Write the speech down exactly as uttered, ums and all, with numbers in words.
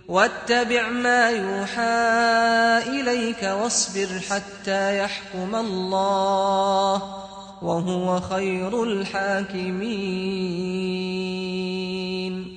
واتبع ما يوحى إليك واصبر حتى يحكم الله وهو خير الحاكمين.